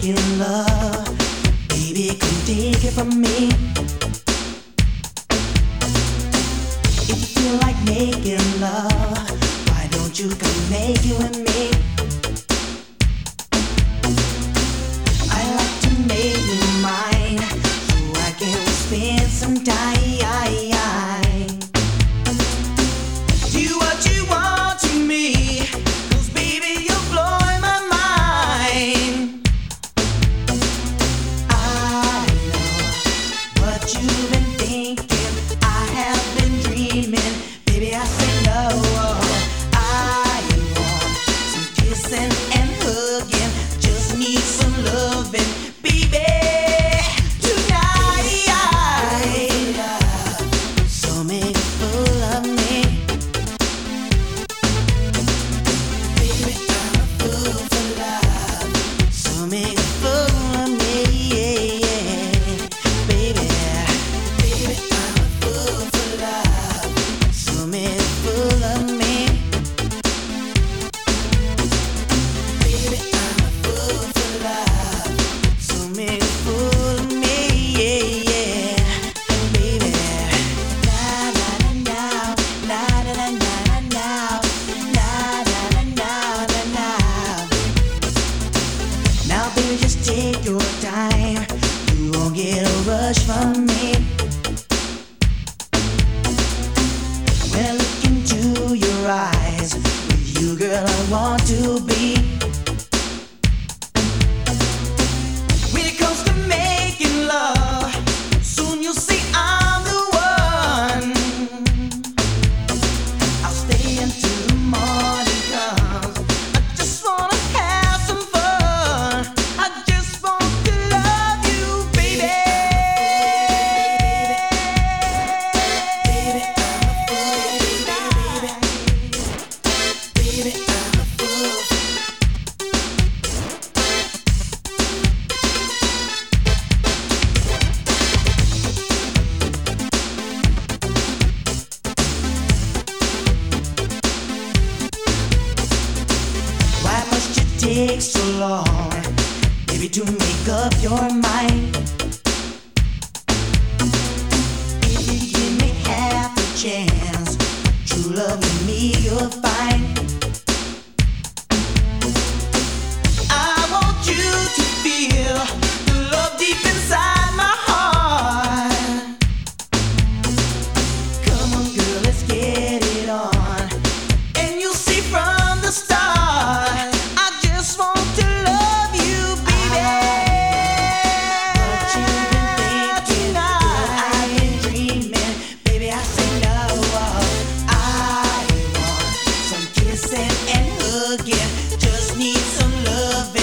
making love. Baby, come take it from me. If you feel like making love, why don't you come make it with me? I like to make you mine, so I can spend some time. Do what you want to me, 'cause baby you're blowing my mind. I know what you've been thinking, I have been dreaming. Baby, I say no. I want some kissing and hugging, just need some loving, baby. Just take your time, you won't get a rush from me. When I look into your eyes, with you girl I want to be. When it comes to making love, soon you'll see I'm the one. I'll stay until the morning comes, I just wanna have some fun. I just want to love you, baby. Baby, I'm a fool. Baby, I'm a fool. Why must you take so long, baby, to make up your mind? If you give me half a chance, true love with me you'll find. I want you to feel the love deep inside my heart. Come on girl, let's get it on, and you'll see from the start, I just want to love you, baby. What you've been thinking, I've been dreaming. Baby, I say no. I want some kissing and hugging, just need some loving.